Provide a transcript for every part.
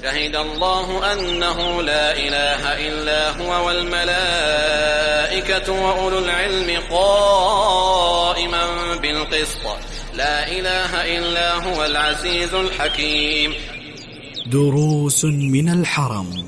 شهد الله أنه لا إله إلا هو والملائكة وأولو العلم قائما بالقسط لا إله إلا هو العزيز الحكيم. دروس من الحرم.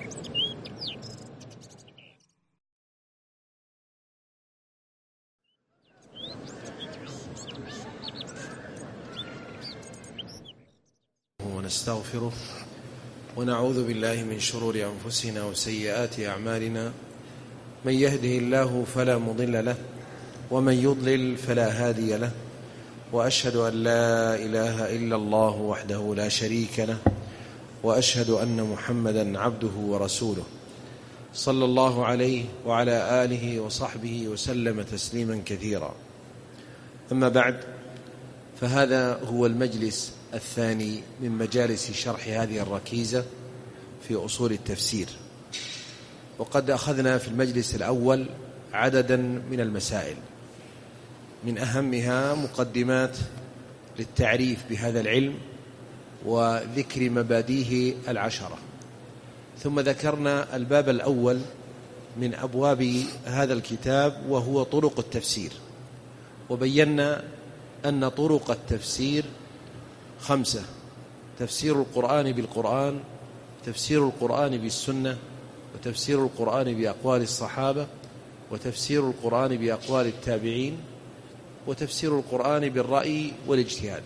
ونستغفره ونعوذ بالله من شرور أنفسنا وسيئات أعمالنا، من يهده الله فلا مضل له ومن يضلل فلا هادي له، وأشهد أن لا إله إلا الله وحده لا شريك له، وأشهد أن محمدا عبده ورسوله صلى الله عليه وعلى آله وصحبه وسلم تسليما كثيرا. أما بعد، فهذا هو المجلس الثاني من مجالس شرح هذه الركيزة في أصول التفسير، وقد أخذنا في المجلس الأول عددا من المسائل، من أهمها مقدمات للتعريف بهذا العلم وذكر مبادئه العشرة، ثم ذكرنا الباب الأول من أبواب هذا الكتاب وهو طرق التفسير، وبينا أن طرق التفسير 5: تفسير القرآن بالقرآن، تفسير القرآن بالسنة، وتفسير القرآن بأقوال الصحابة، وتفسير القرآن بأقوال التابعين، وتفسير القرآن بالرأي والاجتهاد.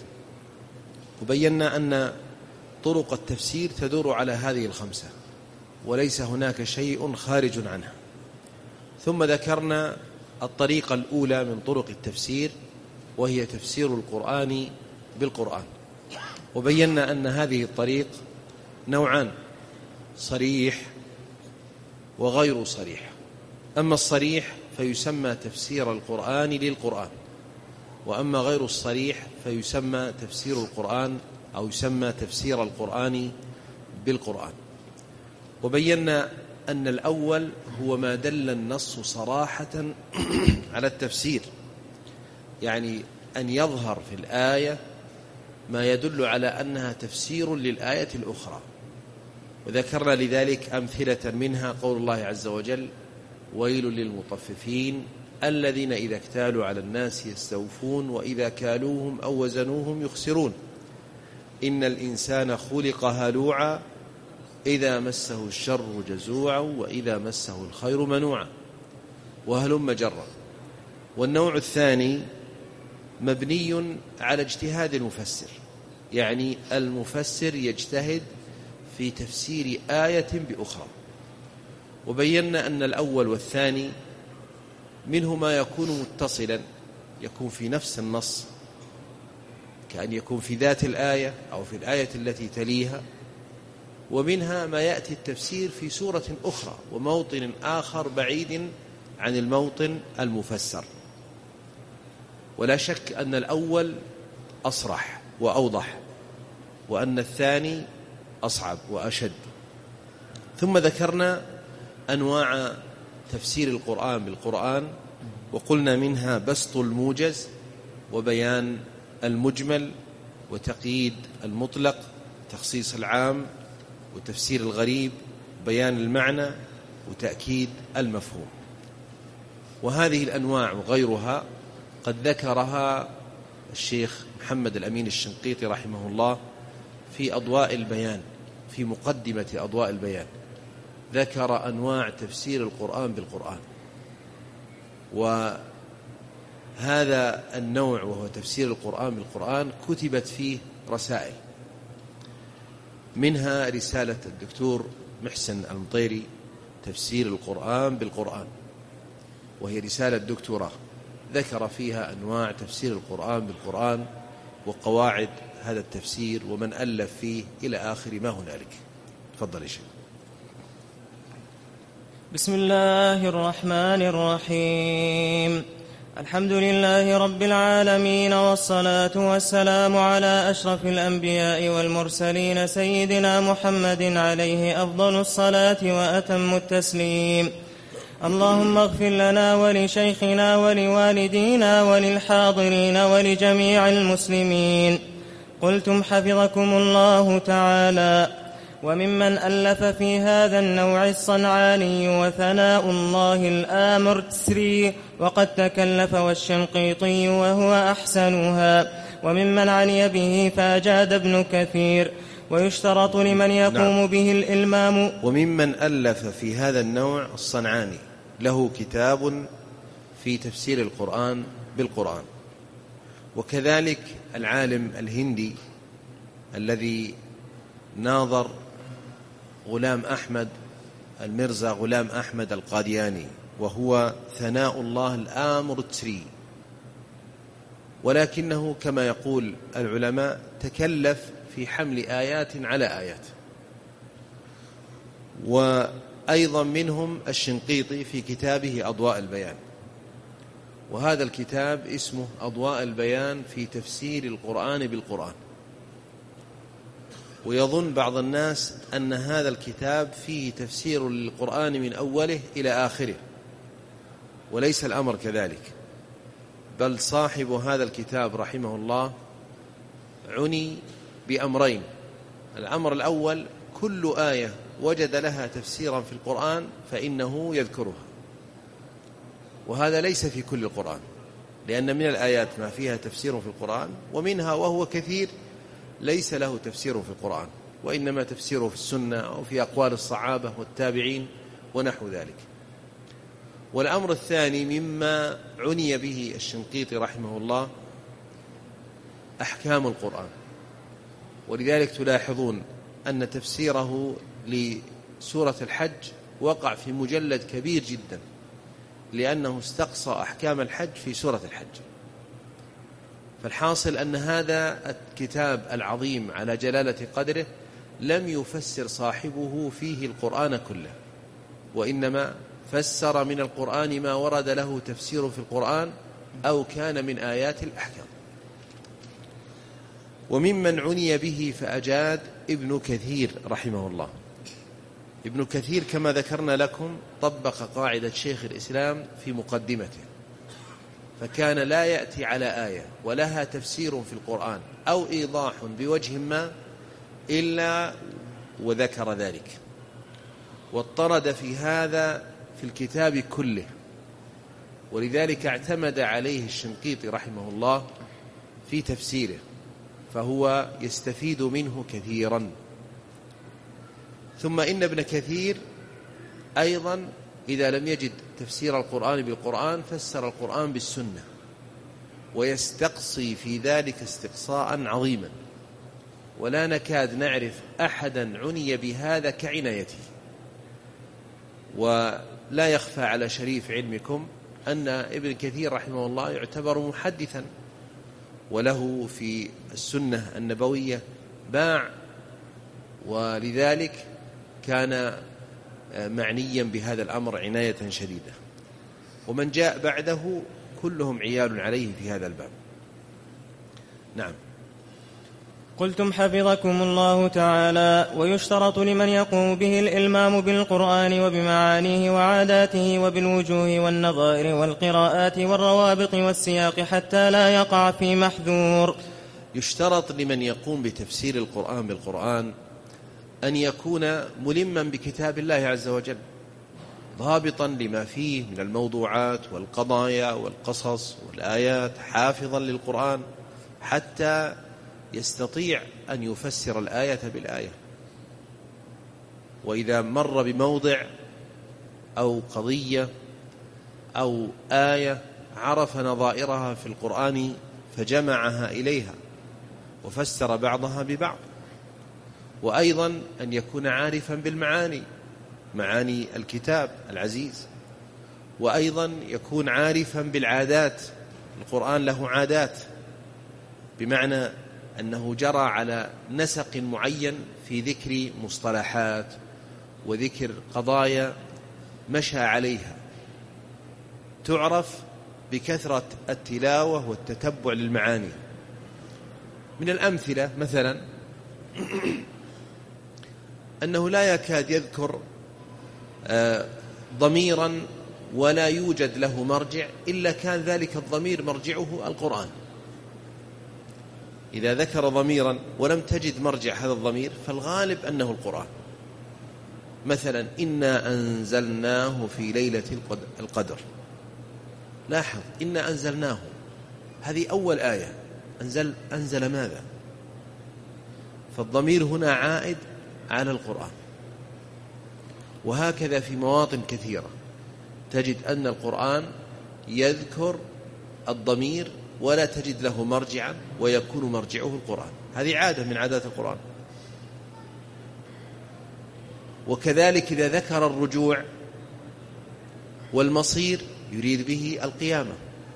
وبينا أن طرق التفسير تدور على هذه 5 وليس هناك شيء خارج عنها. ثم ذكرنا الطريقة الأولى من طرق التفسير، وهي تفسير القرآن بالقرآن، وبينا أن هذه الطريق نوعان: صريح وغير صريح. أما الصريح فيسمى تفسير القرآن للقرآن، وأما غير الصريح فيسمى تفسير القرآن أو يسمى تفسير القرآن بالقرآن. وبينا أن الأول هو ما دل النص صراحة على التفسير، يعني أن يظهر في الآية ما يدل على أنها تفسير للآية الأخرى. وذكرنا لذلك أمثلة منها قول الله عز وجل: ويل للمطففين الذين إذا اكتالوا على الناس يستوفون وإذا كالوهم أو وزنوهم يخسرون إن الإنسان خلق هلوعا إذا مسه الشر جزوعا وإذا مسه الخير منوعا، وهلم جرا. والنوع الثاني مبني على اجتهاد المفسر، يعني المفسر يجتهد في تفسير آية بأخرى. وبينا أن الأول والثاني منه ما يكون متصلا، يكون في نفس النص، كأن يكون في ذات الآية أو في الآية التي تليها، ومنها ما يأتي التفسير في سورة أخرى وموطن آخر بعيد عن الموطن المفسر. ولا شك أن الأول أصرح وأوضح، وأن الثاني أصعب وأشد. ثم ذكرنا أنواع تفسير القرآن بالقرآن، وقلنا منها بسط الموجز وبيان المجمل وتقييد المطلق، تخصيص العام، وتفسير الغريب، بيان المعنى وتأكيد المفهوم. وهذه الأنواع وغيرها قد ذكرها الشيخ محمد الأمين الشنقيطي رحمه الله في أضواء البيان، في مقدمة أضواء البيان ذكر أنواع تفسير القرآن بالقرآن. وهذا النوع وهو تفسير القرآن بالقرآن كتبت فيه رسائل، منها رسالة الدكتور محسن المطيري تفسير القرآن بالقرآن، وهي رسالة دكتوراه ذكر فيها أنواع تفسير القرآن بالقرآن وقواعد هذا التفسير ومن ألف فيه إلى آخر ما هنالك. تفضل يا شيخ. بسم الله الرحمن الرحيم. الحمد لله رب العالمين، والصلاة والسلام على أشرف الأنبياء والمرسلين سيدنا محمد عليه أفضل الصلاة وأتم التسليم. اللهم اغفر لنا ولشيخنا ولوالدينا وللحاضرين ولجميع المسلمين. قلتم حفظكم الله تعالى: وممن ألف في هذا النوع الصنعاني وثناء الله الآمرتسري وقد تكلف والشنقيطي وهو أحسنها، وممن عني به فأجاد ابن كثير. ويشترط لمن يقوم به الإلمام. وممن ألف في هذا النوع الصنعاني له كتاب في تفسير القرآن بالقرآن، وكذلك العالم الهندي الذي ناظر غلام أحمد المرزا غلام أحمد القادياني، وهو ثناء الله الآمرتسري، ولكنه كما يقول العلماء تكلف في حمل آيات على آيات. وأيضا منهم الشنقيطي في كتابه أضواء البيان، وهذا الكتاب اسمه أضواء البيان في تفسير القرآن بالقرآن. ويظن بعض الناس أن هذا الكتاب فيه تفسير للقرآن من أوله إلى آخره، وليس الأمر كذلك، بل صاحب هذا الكتاب رحمه الله عني بأمرين. الأمر الأول: كل آية وجد لها تفسيرا في القرآن فإنه يذكرها، وهذا ليس في كل القرآن، لأن من الآيات ما فيها تفسير في القرآن، ومنها وهو كثير ليس له تفسير في القرآن، وإنما تفسيره في السنة أو في أقوال الصحابة والتابعين ونحو ذلك. والأمر الثاني مما عني به الشنقيطي رحمه الله أحكام القرآن، ولذلك تلاحظون أن تفسيره لسورة الحج وقع في مجلد كبير جدا، لأنه استقصى أحكام الحج في سورة الحج. فالحاصل أن هذا الكتاب العظيم على جلالة قدره لم يفسر صاحبه فيه القرآن كله، وإنما فسر من القرآن ما ورد له تفسير في القرآن أو كان من آيات الأحكام. وممن عني به فأجاد ابن كثير رحمه الله. ابن كثير كما ذكرنا لكم طبق قاعدة شيخ الإسلام في مقدمته، فكان لا يأتي على آية ولها تفسير في القرآن أو إيضاح بوجه ما إلا وذكر ذلك، واضطرد في هذا في الكتاب كله، ولذلك اعتمد عليه الشنقيطي رحمه الله في تفسيره، فهو يستفيد منه كثيرا. ثم إن ابن كثير أيضا إذا لم يجد تفسير القرآن بالقرآن فسر القرآن بالسنة، ويستقصي في ذلك استقصاء عظيما، ولا نكاد نعرف أحدا عني بهذا كعنايته. ولا يخفى على شريف علمكم أن ابن كثير رحمه الله يعتبر محدثا، وله في السنة النبوية باع، ولذلك كان معنيا بهذا الأمر عناية شديدة. ومن جاء بعده كلهم عيال عليه في هذا الباب. نعم. قلتم حفظكم الله تعالى: ويشترط لمن يقوم به الإلمام بالقرآن وبمعانيه وعاداته وبالوجوه والنظائر والقراءات والروابط والسياق حتى لا يقع في محذور. يشترط لمن يقوم بتفسير القرآن بالقرآن أن يكون ملما بكتاب الله عز وجل، ضابطا لما فيه من الموضوعات والقضايا والقصص والآيات، حافظا للقرآن حتى يستطيع أن يفسر الآية بالآية. وإذا مر بموضع أو قضية أو آية عرف نظائرها في القرآن فجمعها إليها وفسر بعضها ببعض. وأيضا أن يكون عارفا بالمعاني، معاني الكتاب العزيز، وأيضا يكون عارفا بالعادات. القرآن له عادات، بمعنى أنه جرى على نسق معين في ذكر مصطلحات وذكر قضايا مشى عليها، تعرف بكثرة التلاوة والتتبع للمعاني. من الأمثلة مثلا أنه لا يكاد يذكر ضميرا ولا يوجد له مرجع إلا كان ذلك الضمير مرجعه القرآن. إذا ذكر ضميرا ولم تجد مرجع هذا الضمير فالغالب أنه القرآن. مثلا إنا أنزلناه في ليلة القدر، لاحظ إنا أنزلناه، هذه أول آية. أنزل ماذا؟ فالضمير هنا عائد على القرآن. وهكذا في مواطن كثيرة تجد أن القرآن يذكر الضمير ولا تجد له مرجعا ويكون مرجعه القرآن. هذه عادة من عادات القرآن. وكذلك إذا ذكر الرجوع والمصير يريد به القيامة.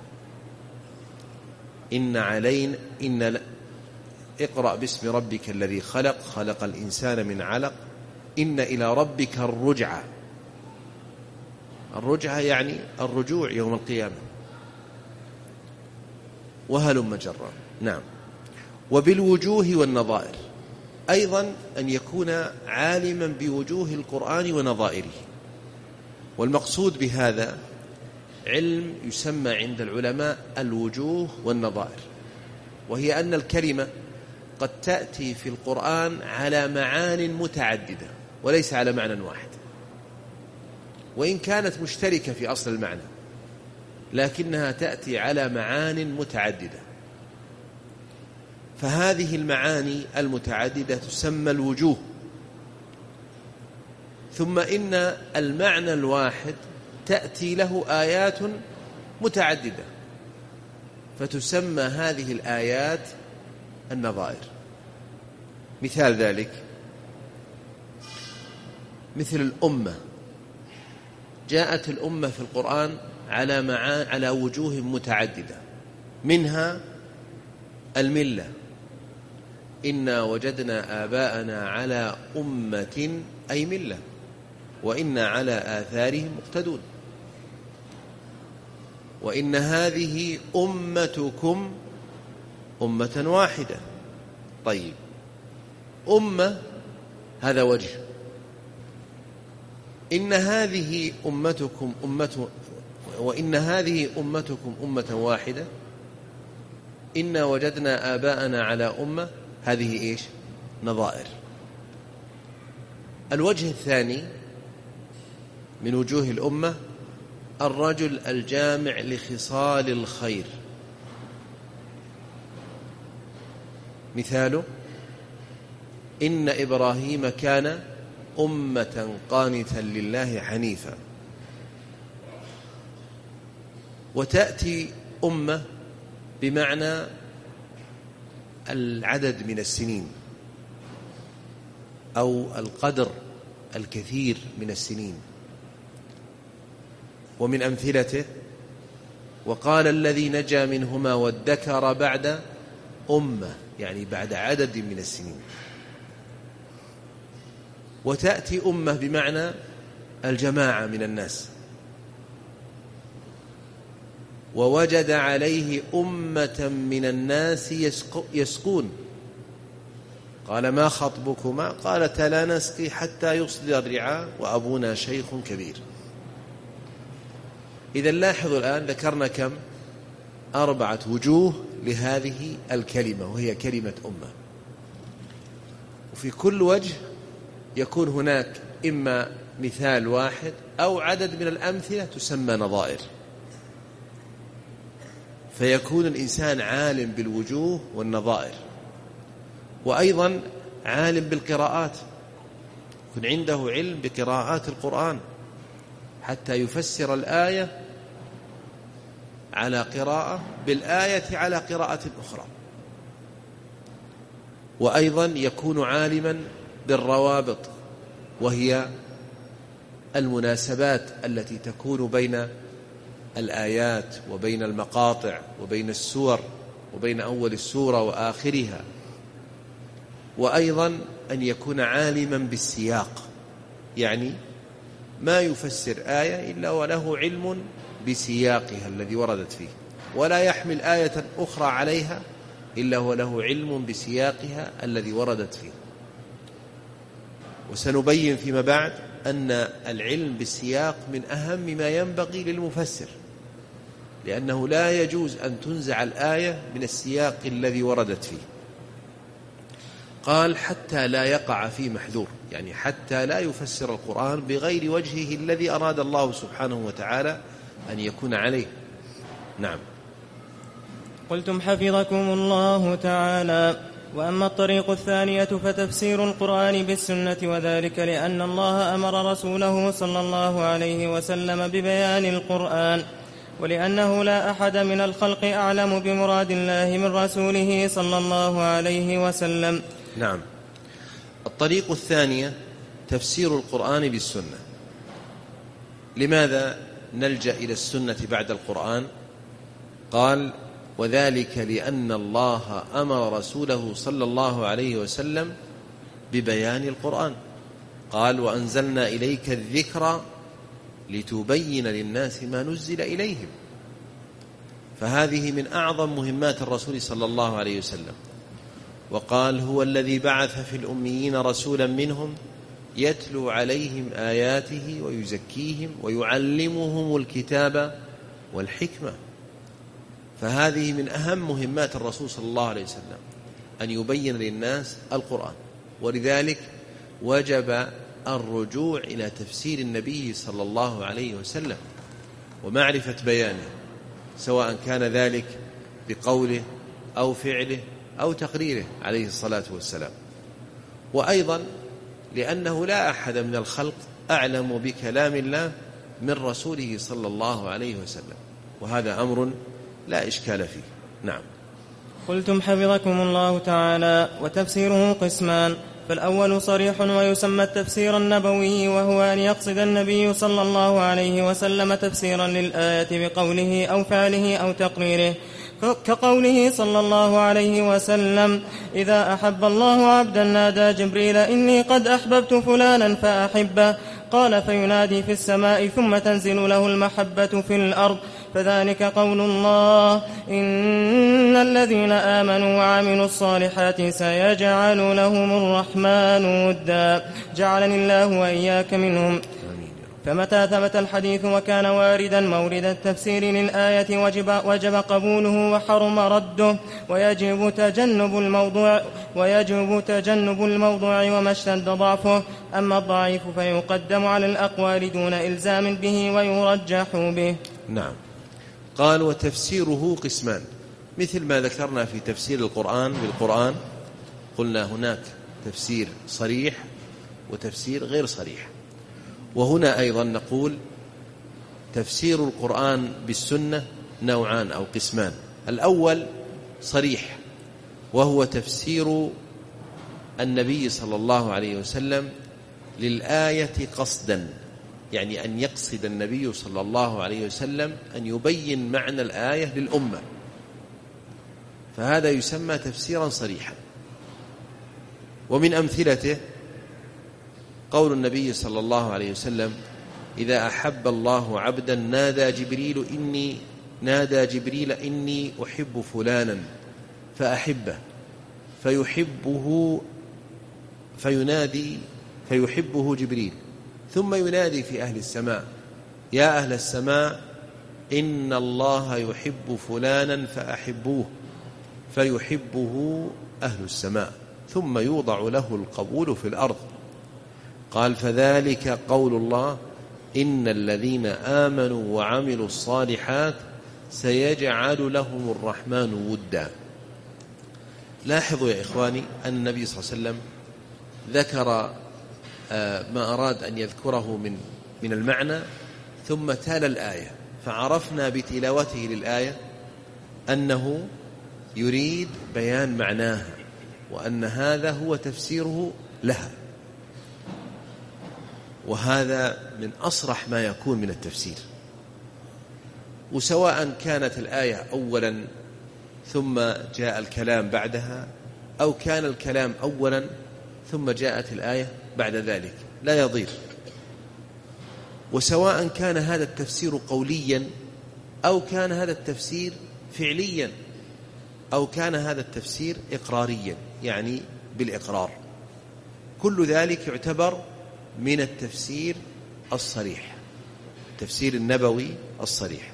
اقرأ باسم ربك الذي خلق، خلق الإنسان من علق، إن إلى ربك الرجعة. الرجعة يعني الرجوع يوم القيامة. وهلم جرا. نعم. وبالوجوه والنظائر، أيضا أن يكون عالما بوجوه القرآن ونظائره. والمقصود بهذا علم يسمى عند العلماء الوجوه والنظائر، وهي أن الكلمة قد تأتي في القرآن على معان متعددة وليس على معنى واحد، وإن كانت مشتركة في أصل المعنى لكنها تأتي على معان متعددة. فهذه المعاني المتعددة تسمى الوجوه. ثم إن المعنى الواحد تأتي له آيات متعددة فتسمى هذه الآيات النظائر. مثال ذلك مثل الأمة، جاءت الأمة في القرآن على وجوه متعددة، منها الملة، إنا وجدنا آباءنا على أمة أي ملة وإنا على آثارهم مقتدون، وإن هذه أمتكم أمة واحدة. طيب، أمة هذا وجه، إن هذه أمتكم وإن هذه أمتكم أمة واحدة، إنا وجدنا آباءنا على أمة، هذه إيش؟ نظائر. الوجه الثاني من وجوه الأمة الرجل الجامع لخصال الخير. مثاله إن إبراهيم كان أمة قانتا لله حنيفا. وتأتي أمة بمعنى العدد من السنين أو القدر الكثير من السنين. ومن أمثلته وقال الذي نجا منهما وادكر بعد أمة، يعني بعد عدد من السنين. وتأتي أمة بمعنى الجماعة من الناس. ووجد عليه أمة من الناس يسقون، قال ما خطبكما؟ قالتا لا نسقي حتى يصدر الرعاء وأبونا شيخ كبير. إذا لاحظوا الآن ذكرنا كم؟ 4 وجوه لهذه الكلمة وهي كلمة أمة. وفي كل وجه يكون هناك إما مثال واحد أو عدد من الأمثلة تسمى نظائر. فيكون الإنسان عالم بالوجوه والنظائر، وأيضا عالم بالقراءات، يكون عنده علم بقراءات القرآن حتى يفسر الآية على قراءة بالآية على قراءة أخرى. وأيضا يكون عالما بالروابط، وهي المناسبات التي تكون بين الآيات وبين المقاطع وبين السور وبين أول السورة وآخرها. وأيضا أن يكون عالما بالسياق، يعني ما يفسر آية إلا وله علم بسياقها الذي وردت فيه، ولا يحمل آية أخرى عليها إلا وله علم بسياقها الذي وردت فيه. وسنبين فيما بعد أن العلم بالسياق من أهم ما ينبغي للمفسر، لأنه لا يجوز أن تنزع الآية من السياق الذي وردت فيه، قال حتى لا يقع في محذور، يعني حتى لا يفسر القرآن بغير وجهه الذي أراد الله سبحانه وتعالى أن يكون عليه. نعم. قلتم حفظكم الله تعالى. وأما الطريق الثانية فتفسير القرآن بالسنة، وذلك لأن الله أمر رسوله صلى الله عليه وسلم ببيان القرآن، ولأنه لا أحد من الخلق أعلم بمراد الله من رسوله صلى الله عليه وسلم. نعم. الطريق الثانية تفسير القرآن بالسنة. لماذا نلجأ إلى السنة بعد القرآن؟ قال وذلك لأن الله أمر رسوله صلى الله عليه وسلم ببيان القرآن. قال وأنزلنا إليك الذكر لتبين للناس ما نزل إليهم. فهذه من أعظم مهمات الرسول صلى الله عليه وسلم. وقال هو الذي بعث في الأميين رسولا منهم يتلو عليهم آياته ويزكيهم ويعلمهم الكتاب والحكمة. فهذه من أهم مهمات الرسول صلى الله عليه وسلم أن يبين للناس القرآن، ولذلك وجب الرجوع إلى تفسير النبي صلى الله عليه وسلم ومعرفة بيانه، سواء كان ذلك بقوله أو فعله أو تقريره عليه الصلاة والسلام. وأيضا لأنه لا أحد من الخلق أعلم بكلام الله من رسوله صلى الله عليه وسلم، وهذا أمر لا إشكال فيه. نعم. قلتم حفظكم الله تعالى. وتفسيره قسمان، فالأول صريح ويسمى التفسير النبوي، وهو أن يقصد النبي صلى الله عليه وسلم تفسيرا للآية بقوله أو فعله أو تقريره، كقوله صلى الله عليه وسلم إذا أحب الله عبدا نادى جبريل إني قد أحببت فلانا فأحبه، قال فينادي في السماء ثم تنزل له المحبة في الأرض، فذلك قول الله إن الذين آمنوا وعملوا الصالحات سيجعل لهم الرحمن ودا، جعلني الله وإياك منهم. فمتى ثبت الحديث وكان واردا مورد التفسير للآية وجب قبوله وحرم رده، ويجب تجنب الموضوع وما اشتد ضعفه. أما الضعيف فيقدم على الأقوال دون إلزام به ويرجح به. نعم. قال وتفسيره قسمان، مثل ما ذكرنا في تفسير القرآن بالقرآن، قلنا هناك تفسير صريح وتفسير غير صريح. وهنا أيضا نقول تفسير القرآن بالسنة نوعان أو قسمان. الأول صريح، وهو تفسير النبي صلى الله عليه وسلم للآية قصدا، يعني أن يقصد النبي صلى الله عليه وسلم أن يبين معنى الآية للأمة، فهذا يسمى تفسيرا صريحا. ومن أمثلته قول النبي صلى الله عليه وسلم إذا أحب الله عبدا نادى جبريل إني أحب فلانا فأحبه، فيحبه جبريل، ثم ينادي في أهل السماء يا أهل السماء إن الله يحب فلانا فأحبوه، فيحبه أهل السماء، ثم يوضع له القبول في الأرض. قال فذلك قول الله إن الذين آمنوا وعملوا الصالحات سيجعل لهم الرحمن ودا. لاحظوا يا إخواني أن النبي صلى الله عليه وسلم ذكر ما أراد أن يذكره من المعنى، ثم تال الآية، فعرفنا بتلاوته للآية أنه يريد بيان معناها، وأن هذا هو تفسيره لها. وهذا من أصرح ما يكون من التفسير. وسواء كانت الآية أولا ثم جاء الكلام بعدها، أو كان الكلام أولا ثم جاءت الآية بعد ذلك، لا يضير. وسواء كان هذا التفسير قوليا، أو كان هذا التفسير فعليا، أو كان هذا التفسير إقراريا يعني بالإقرار، كل ذلك يعتبر من التفسير الصريح، التفسير النبوي الصريح.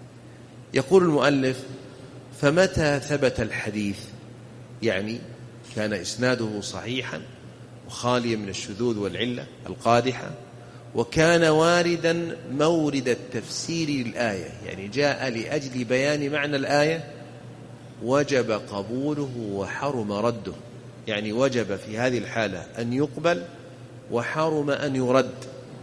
يقول المؤلف فمتى ثبت الحديث، يعني كان إسناده صحيحا وخاليا من الشذوذ والعلة القادحة، وكان واردا مورد التفسير للآية، يعني جاء لأجل بيان معنى الآية، وجب قبوله وحرم رده، يعني وجب في هذه الحالة أن يقبل وحرم أن يرد.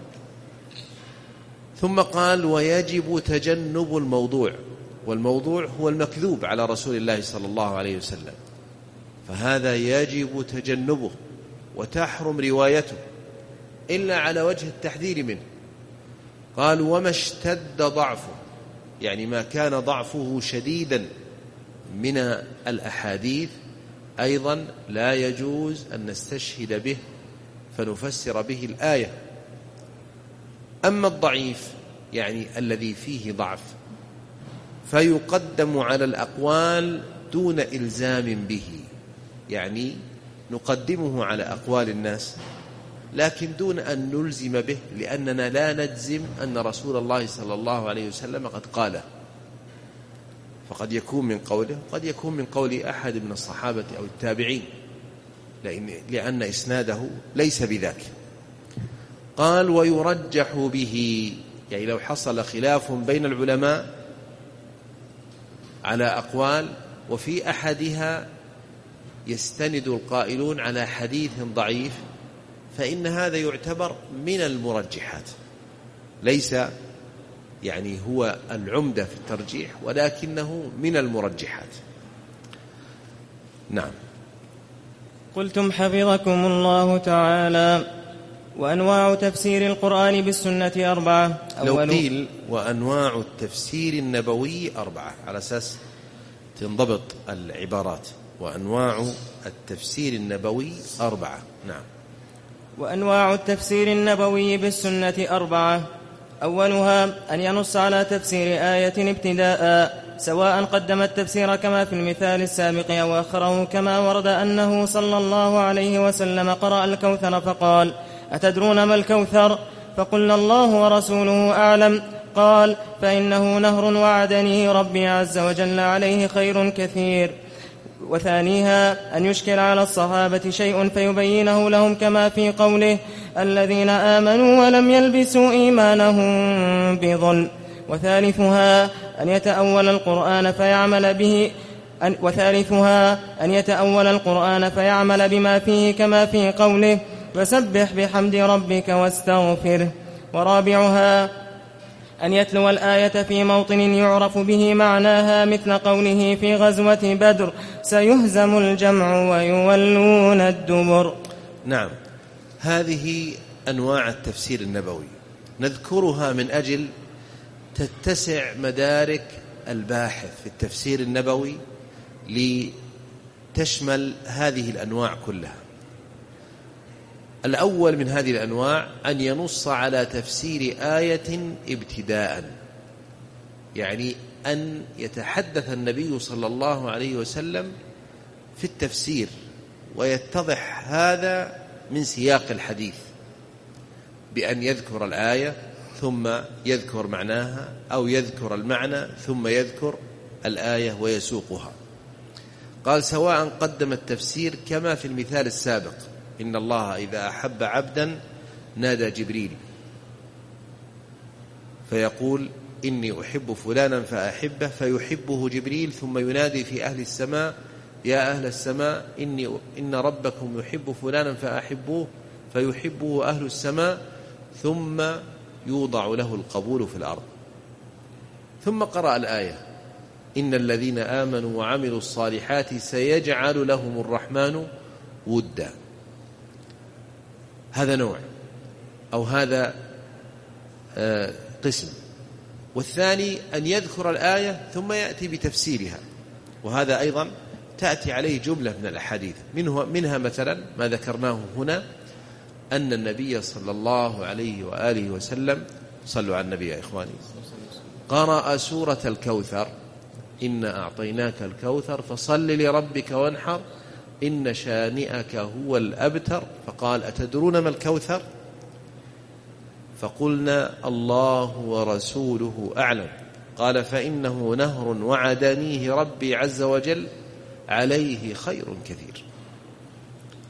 ثم قال ويجب تجنب الموضوع، والموضوع هو المكذوب على رسول الله صلى الله عليه وسلم، فهذا يجب تجنبه وتحرم روايته إلا على وجه التحذير منه. قال وما اشتد ضعفه، يعني ما كان ضعفه شديدا من الأحاديث أيضا لا يجوز أن نستشهد به فنفسر به الآية. أما الضعيف يعني الذي فيه ضعف فيقدم على الأقوال دون إلزام به، يعني نقدمه على أقوال الناس لكن دون أن نلزم به، لأننا لا نجزم أن رسول الله صلى الله عليه وسلم قد قاله، فقد يكون من قوله قد يكون من قول أحد من الصحابة أو التابعين، لأن إسناده ليس بذاك. قال ويرجح به، يعني لو حصل خلاف بين العلماء على أقوال وفي أحدها يستند القائلون على حديث ضعيف، فإن هذا يعتبر من المرجحات، ليس يعني هو العمدة في الترجيح ولكنه من المرجحات. نعم. قلتم حفظكم الله تعالى وأنواع تفسير القرآن بالسنة 4. لو قيل وأنواع التفسير النبوي 4 على أساس تنضبط العبارات، وأنواع التفسير النبوي 4. نعم. وأنواع التفسير النبوي بالسنة 4. أولها أن ينص على تفسير آية ابتداء، سواء قدم التفسير كما في المثال السابق أو أخره، كما ورد أنه صلى الله عليه وسلم قرأ الكوثر فقال أتدرون ما الكوثر؟ فقلنا الله ورسوله أعلم. قال فإنه نهر وعدني ربي عز وجل عليه خير كثير. وثانيها أن يشكل على الصحابة شيء فيبينه لهم، كما في قوله الذين آمنوا ولم يلبسوا إيمانهم بظلم. وثالثها أن يتأول القرآن فيعمل بما فيه، كما في قوله فسبح بحمد ربك واستغفره. ورابعها أن يتلو الآية في موطن يعرف به معناها، مثل قوله في غزوة بدر سيهزم الجمع ويولون الدبر. نعم. هذه أنواع التفسير النبوي نذكرها من أجل تتسع مدارك الباحث في التفسير النبوي لتشمل هذه الأنواع كلها. الأول من هذه الأنواع أن ينص على تفسير آية ابتداء، يعني أن يتحدث النبي صلى الله عليه وسلم في التفسير ويتضح هذا من سياق الحديث، بأن يذكر الآية ثم يذكر معناها، أو يذكر المعنى ثم يذكر الآية ويسوقها. قال سواء قدم التفسير كما في المثال السابق، إن الله إذا أحب عبدا نادى جبريل فيقول إني أحب فلانا فأحبه، فيحبه جبريل ثم ينادي في أهل السماء يا أهل السماء إن ربكم يحب فلانا فأحبوه، فيحبه أهل السماء، ثم يوضع له القبول في الأرض. ثم قرأ الآية إن الذين آمنوا وعملوا الصالحات سيجعل لهم الرحمن ودا. هذا نوع أو هذا قسم. والثاني أن يذكر الآية ثم يأتي بتفسيرها، وهذا أيضا تأتي عليه جملة من الأحاديث، منها مثلا ما ذكرناه هنا، أن النبي صلى الله عليه وآله وسلم، صلوا على النبي يا إخواني، قرأ سورة الكوثر إنا أعطيناك الكوثر فصل لربك وانحر إن شانئك هو الأبتر. فقال أتدرون ما الكوثر؟ فقلنا الله ورسوله أعلم. قال فإنه نهر وعدنيه ربي عز وجل عليه خير كثير.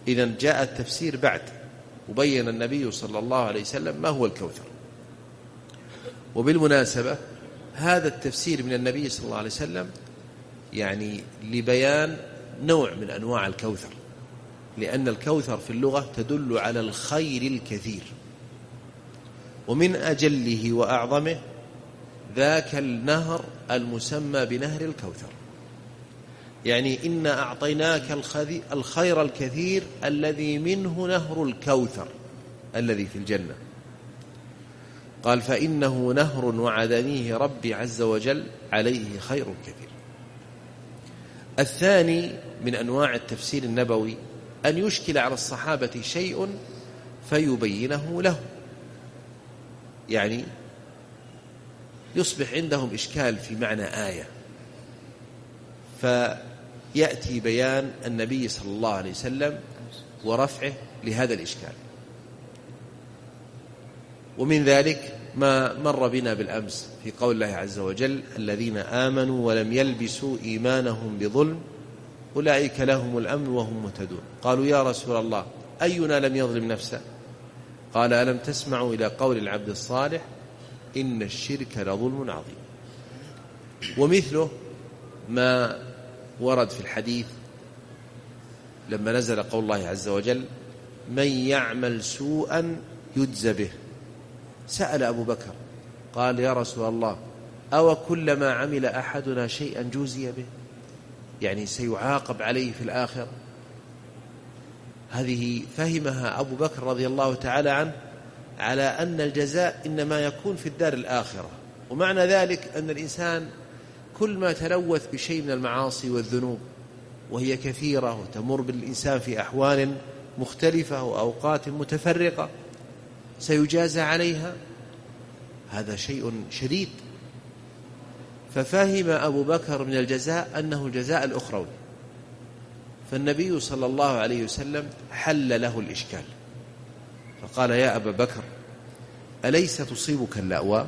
إذن جاء التفسير بعد، وبين النبي صلى الله عليه وسلم ما هو الكوثر. وبالمناسبة هذا التفسير من النبي صلى الله عليه وسلم يعني لبيان نوع من أنواع الكوثر، لأن الكوثر في اللغة تدل على الخير الكثير، ومن أجله وأعظمه ذاك النهر المسمى بنهر الكوثر. يعني إنا أعطيناك الخير الكثير الذي منه نهر الكوثر الذي في الجنة. قال فإنه نهر وعدنيه ربي عز وجل عليه خير كثير. الثاني من أنواع التفسير النبوي أن يشكل على الصحابة شيء فيبينه له، يعني يصبح عندهم إشكال في معنى آية فيأتي بيان النبي صلى الله عليه وسلم ورفعه لهذا الإشكال. ومن ذلك ما مر بنا بالأمس في قول الله عز وجل الذين آمنوا ولم يلبسوا إيمانهم بظلم أولئك لهم الأمن وهم مهتدون. قالوا يا رسول الله أينا لم يظلم نفسه؟ قال ألم تسمعوا إلى قول العبد الصالح إن الشرك لظلم عظيم. ومثله ما ورد في الحديث لما نزل قول الله عز وجل من يعمل سوءا يجزى به. سأل أبو بكر قال يا رسول الله أو كلما عمل أحدنا شيئا جوزي به، يعني سيعاقب عليه في الآخرة؟ هذه فهمها أبو بكر رضي الله تعالى عنه على أن الجزاء إنما يكون في الدار الآخرة، ومعنى ذلك أن الإنسان كل ما تلوث بشيء من المعاصي والذنوب وهي كثيرة وتمر بالإنسان في أحوال مختلفة وأوقات متفرقة سيجازى عليها، هذا شيء شديد. ففهم أبو بكر من الجزاء أنه الجزاء الأخروي، فالنبي صلى الله عليه وسلم حل له الإشكال فقال يا أبا بكر أليس تصيبك اللأواء؟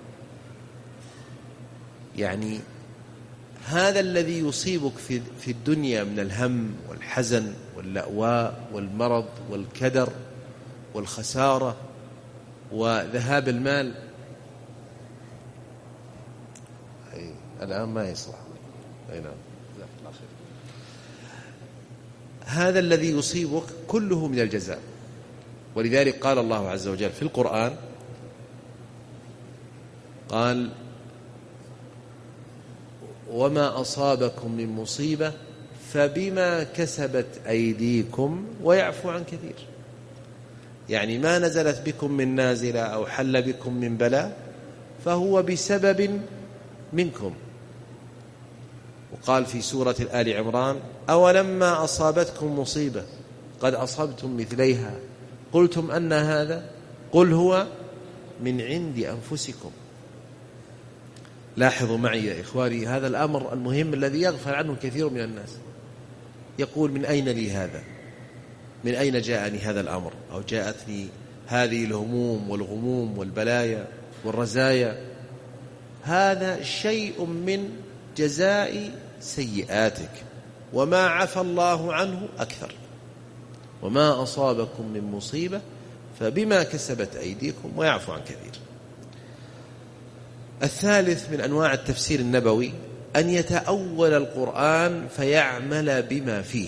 يعني هذا الذي يصيبك في الدنيا من الهم والحزن واللأواء والمرض والكدر والخسارة وذهاب المال، الآن ما يصلح. هذا الذي يصيبك كله من الجزاء. ولذلك قال الله عز وجل في القرآن قال وما أصابكم من مصيبة فبما كسبت أيديكم ويعفو عن كثير. يعني ما نزلت بكم من نازلة أو حل بكم من بلاء فهو بسبب منكم. وقال في سورة آل عمران أولما أصابتكم مصيبة قد أصبتم مثليها قلتم أن هذا قل هو من عند أنفسكم. لاحظوا معي يا إخواني هذا الأمر المهم الذي يغفل عنه كثير من الناس، يقول من أين لي هذا؟ من أين جاءني هذا الأمر؟ أو جاءتني هذه الهموم والغموم والبلايا والرزايا؟ هذا شيء من جزاء سيئاتك، وما عفى الله عنه أكثر. وما أصابكم من مصيبة فبما كسبت أيديكم ويعفو عن كثير. الثالث من أنواع التفسير النبوي أن يتأول القرآن فيعمل بما فيه.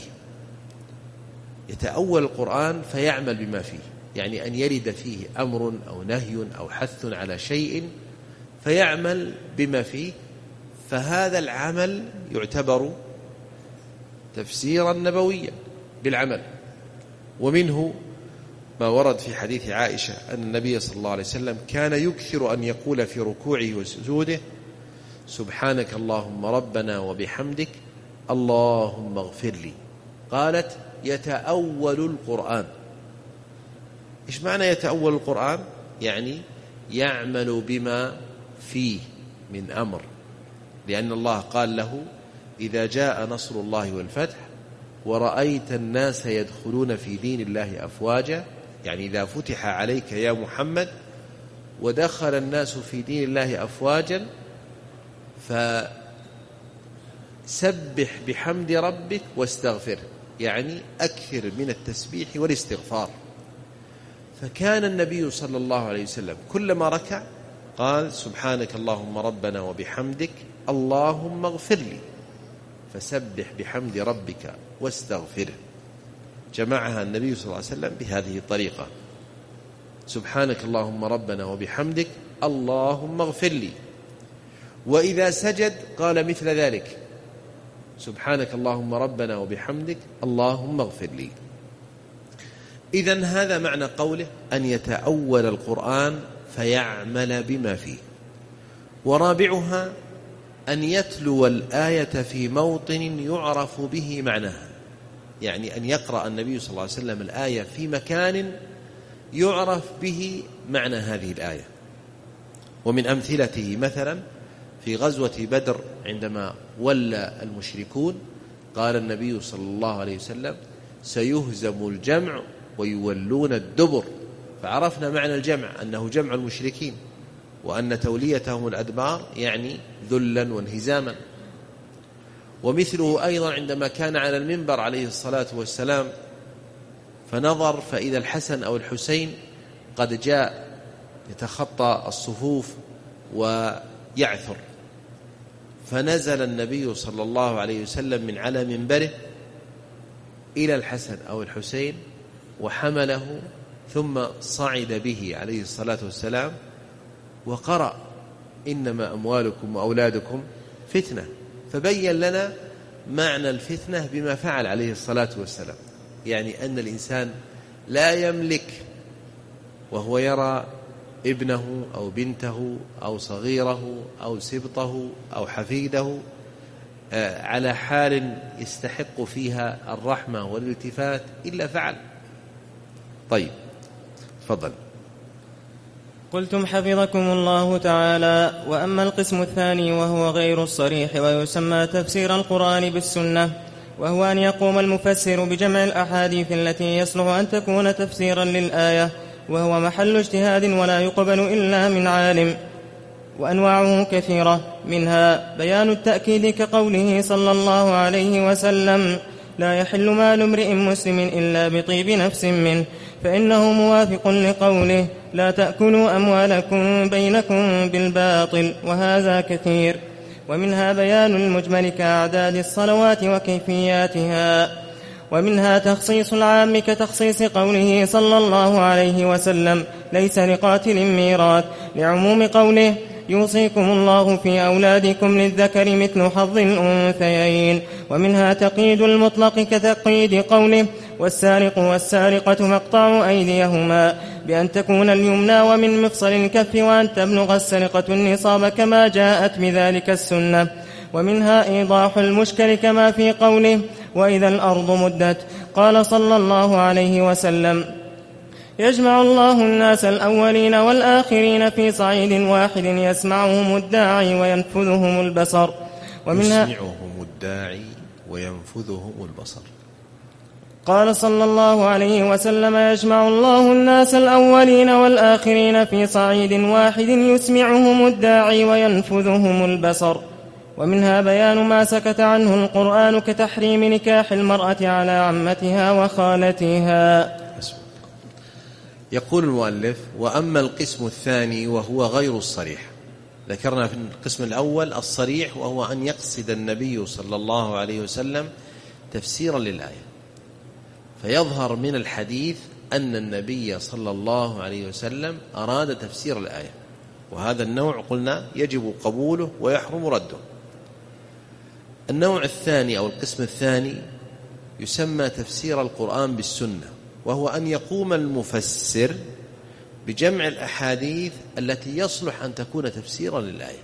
يتأول القرآن فيعمل بما فيه، يعني أن يرد فيه أمر أو نهي أو حث على شيء فيعمل بما فيه، فهذا العمل يعتبر تفسيرا نبويا بالعمل. ومنه ما ورد في حديث عائشة أن النبي صلى الله عليه وسلم كان يكثر أن يقول في ركوعه وسجوده سبحانك اللهم ربنا وبحمدك اللهم اغفر لي. قالت يتأول القرآن. إيش معنى يتأول القرآن؟ يعني يعمل بما فيه من أمر، لأن الله قال له إذا جاء نصر الله والفتح ورأيت الناس يدخلون في دين الله أفواجا، يعني إذا فتح عليك يا محمد ودخل الناس في دين الله أفواجا فسبح بحمد ربك واستغفره. يعني أكثر من التسبيح والاستغفار. فكان النبي صلى الله عليه وسلم كلما ركع قال سبحانك اللهم ربنا وبحمدك اللهم اغفر لي، فسبح بحمد ربك واستغفره. جمعها النبي صلى الله عليه وسلم بهذه الطريقة: سبحانك اللهم ربنا وبحمدك اللهم اغفر لي. وإذا سجد قال مثل ذلك: سبحانك اللهم ربنا وبحمدك اللهم اغفر لي. إذن هذا معنى قوله أن يتأول القرآن فيعمل بما فيه. ورابعها أن يتلو الآية في موطن يعرف به معناها، يعني أن يقرأ النبي صلى الله عليه وسلم الآية في مكان يعرف به معنى هذه الآية. ومن أمثلته مثلا في غزوة بدر عندما ولى المشركون قال النبي صلى الله عليه وسلم: سيهزم الجمع ويولون الدبر. فعرفنا معنى الجمع أنه جمع المشركين، وأن توليتهم الأدبار يعني ذلا وانهزاما. ومثله أيضا عندما كان على المنبر عليه الصلاة والسلام فنظر فإذا الحسن أو الحسين قد جاء يتخطى الصفوف ويعثر، فنزل النبي صلى الله عليه وسلم من على منبره إلى الحسن أو الحسين وحمله ثم صعد به عليه الصلاة والسلام وقرأ: إنما أموالكم وأولادكم فتنة. فبين لنا معنى الفتنة بما فعل عليه الصلاة والسلام، يعني أن الإنسان لا يملك وهو يرى ابنه أو بنته أو صغيره أو سبطه أو حفيده على حال يستحق فيها الرحمة والالتفات إلا فعل. طيب تفضل. قلتم حفظكم الله تعالى: وأما القسم الثاني وهو غير الصريح ويسمى تفسير القرآن بالسنة، وهو أن يقوم المفسر بجمع الأحاديث التي يصلح أن تكون تفسيرا للآية، وهو محل اجتهاد ولا يقبل إلا من عالم. وأنواعه كثيرة، منها بيان التأكيد كقوله صلى الله عليه وسلم: لا يحل مال امرئ مسلم إلا بطيب نفس منه، فإنه موافق لقوله: لا تأكلوا أموالكم بينكم بالباطل، وهذا كثير. ومنها بيان المجمل كأعداد الصلوات وكيفياتها. ومنها تخصيص العام كتخصيص قوله صلى الله عليه وسلم: ليس لقاتل ميراث، لعموم قوله: يوصيكم الله في أولادكم للذكر مثل حظ الأنثيين. ومنها تقييد المطلق كتقييد قوله: والسارق والسارقة مقطع أيديهما، بأن تكون اليمنى ومن مفصل الكف، وأن تبلغ السرقة النصاب كما جاءت بذلك السنة. ومنها إيضاح المشكل كما في قوله: وإذا الأرض مدت. قال صلى الله عليه وسلم: يجمع الله الناس الأولين والآخرين في صعيد واحد، يسمعهم الداعي وينفذهم البصر. ومنها يسمعهم الداعي وينفذهم البصر. قال صلى الله عليه وسلم: يجمع الله الناس الأولين والآخرين في صعيد واحد، يسمعهم الداعي وينفذهم البصر. ومنها بيان ما سكت عنه القرآن كتحريم نكاح المرأة على عمتها وخالتها. يقول المؤلف: وأما القسم الثاني وهو غير الصريح. ذكرنا في القسم الأول الصريح، وهو أن يقصد النبي صلى الله عليه وسلم تفسيرا للآية، فيظهر من الحديث أن النبي صلى الله عليه وسلم أراد تفسير الآية، وهذا النوع قلنا يجب قبوله ويحرم رده. النوع الثاني أو القسم الثاني يسمى تفسير القرآن بالسنة، وهو أن يقوم المفسر بجمع الأحاديث التي يصلح أن تكون تفسيرا للآية.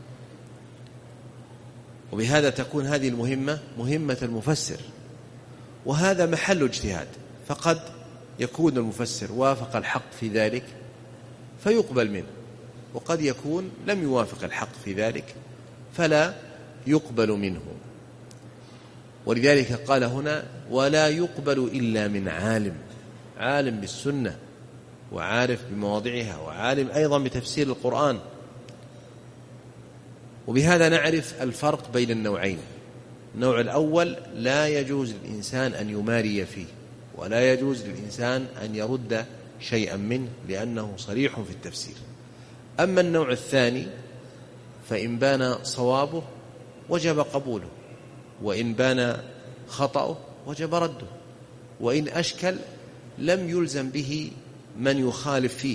وبهذا تكون هذه المهمة مهمة المفسر، وهذا محل اجتهاد، فقد يكون المفسر وافق الحق في ذلك فيقبل منه، وقد يكون لم يوافق الحق في ذلك فلا يقبل منه. ولذلك قال هنا: ولا يقبل إلا من عالم بالسنة وعارف بمواضعها وعالم أيضا بتفسير القرآن. وبهذا نعرف الفرق بين النوعين، النوع الأول لا يجوز للإنسان أن يماري فيه، ولا يجوز للإنسان أن يرد شيئا منه لأنه صريح في التفسير. أما النوع الثاني فإن بان صوابه وجب قبوله، وإن بان خطأه وجب رده، وإن أشكل لم يلزم به من يخالف فيه.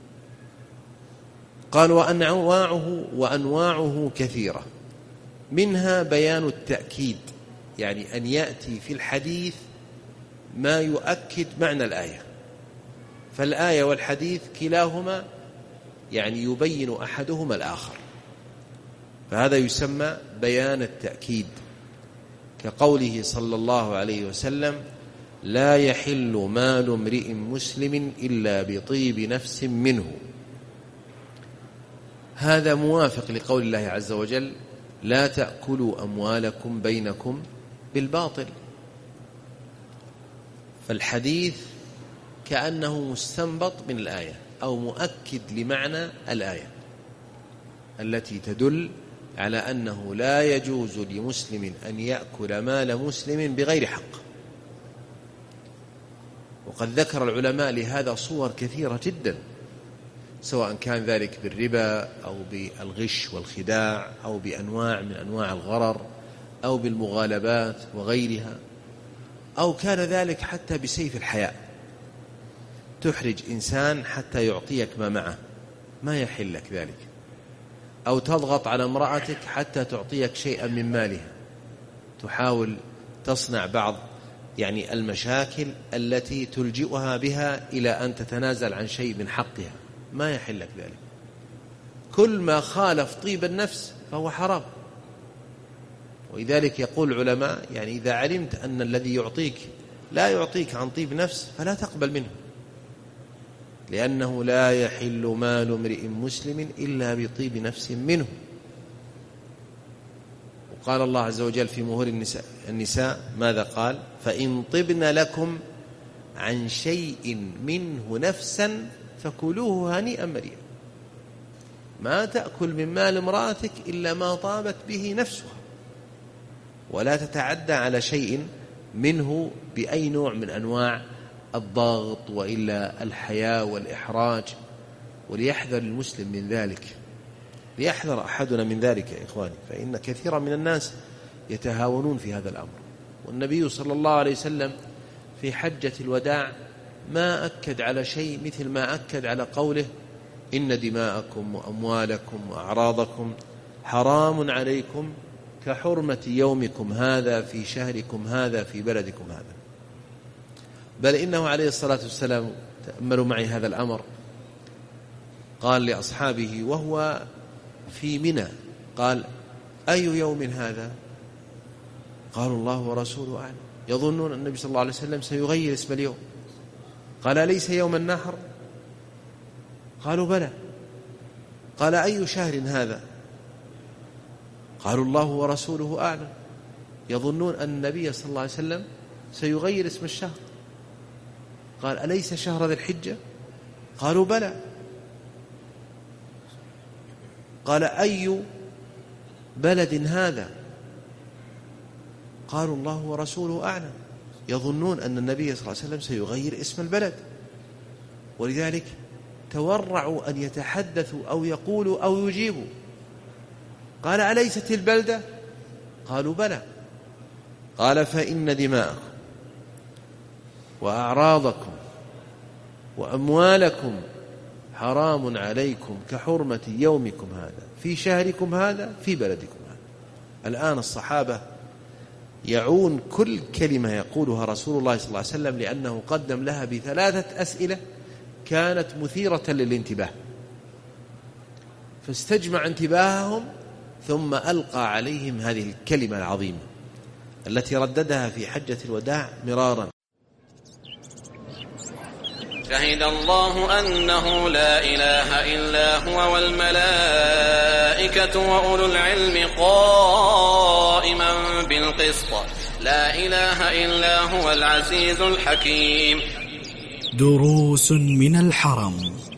قال وأنواعه كثيرة، منها بيان التأكيد، يعني أن يأتي في الحديث ما يؤكد معنى الآية، فالآية والحديث كلاهما يعني يبين أحدهما الآخر، فهذا يسمى بيان التأكيد، كقوله صلى الله عليه وسلم: لا يحل مال امرئ مسلم إلا بطيب نفس منه. هذا موافق لقول الله عز وجل: لا تأكلوا أموالكم بينكم بالباطل. فالحديث كأنه مستنبط من الآية أو مؤكد لمعنى الآية التي تدل على أنه لا يجوز لمسلم أن يأكل مال مسلم بغير حق. وقد ذكر العلماء لهذا صور كثيرة جدا، سواء كان ذلك بالربا أو بالغش والخداع أو بأنواع من أنواع الغرر أو بالمغالبات وغيرها، أو كان ذلك حتى بسيف الحياء، تحرج إنسان حتى يعطيك ما معه، ما يحل لك ذلك، أو تضغط على امرأتك حتى تعطيك شيئا من مالها، تحاول تصنع بعض يعني المشاكل التي تلجئها بها إلى أن تتنازل عن شيء من حقها، ما يحل لك ذلك. كل ما خالف طيب النفس فهو حرام. ولذلك يقول العلماء يعني إذا علمت أن الذي يعطيك لا يعطيك عن طيب نفس فلا تقبل منه، لأنه لا يحل مال امرئ مسلم إلا بطيب نفس منه. وقال الله عز وجل في مهور النساء ماذا قال؟ فإن طبن لكم عن شيء منه نفسا فكلوه هنيئا مريئا. ما تأكل من مال امرأتك إلا ما طابت به نفسها، ولا تتعدى على شيء منه بأي نوع من أنواع الضغط وإلا الحياء والإحراج. وليحذر المسلم من ذلك، ليحذر أحدنا من ذلك يا إخواني، فإن كثيرا من الناس يتهاونون في هذا الأمر. والنبي صلى الله عليه وسلم في حجة الوداع ما أكد على شيء مثل ما أكد على قوله: إن دماءكم وأموالكم وأعراضكم حرام عليكم كحرمة يومكم هذا في شهركم هذا في بلدكم هذا. بل إنه عليه الصلاة والسلام، تأملوا معي هذا الأمر، قال لأصحابه وهو في منى، قال: أي يوم هذا؟ قالوا: الله ورسوله أعلم. يظنون النبي صلى الله عليه وسلم سيغير اسم اليوم. قال: أليس يوم النحر؟ قالوا: بلى. قال: أي شهر هذا؟ قالوا: الله ورسوله أعلم. يظنون أن النبي صلى الله عليه وسلم سيغير اسم الشهر. قال: أليس شهر ذي الحجة؟ قالوا: بلى. قال: أي بلد هذا؟ قالوا: الله ورسوله أعلم. يظنون أن النبي صلى الله عليه وسلم سيغير اسم البلد، ولذلك تورعوا أن يتحدثوا أو يقولوا أو يجيبوا. قال: أليست البلدة؟ قالوا: بلى. قال: فإن دماءكم وأعراضكم وأموالكم حرام عليكم كحرمة يومكم هذا في شهركم هذا في بلدكم هذا. الآن الصحابة يعون كل كلمة يقولها رسول الله صلى الله عليه وسلم، لأنه قدم لها ب3 أسئلة كانت مثيرة للانتباه، فاستجمع انتباههم ثم ألقى عليهم هذه الكلمة العظيمة التي رددها في حجة الوداع مرارا: شهد الله أنه لا إله إلا هو والملائكة وأولو العلم قائما بالقسط لا إله إلا هو العزيز الحكيم. دروس من الحرم.